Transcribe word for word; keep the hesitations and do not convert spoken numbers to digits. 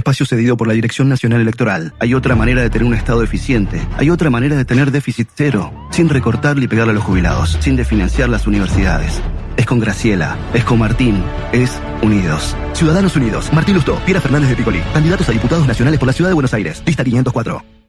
espacio cedido por la Dirección Nacional Electoral. Hay otra manera de tener un Estado eficiente. Hay otra manera de tener déficit cero, sin recortarle y pegarle a los jubilados, sin desfinanciar las universidades. Es con Graciela, es con Martín, es Unidos. Ciudadanos Unidos, Martín Lustó, Piera Fernández de Picolí, candidatos a diputados nacionales por la Ciudad de Buenos Aires, lista quinientos cuatro.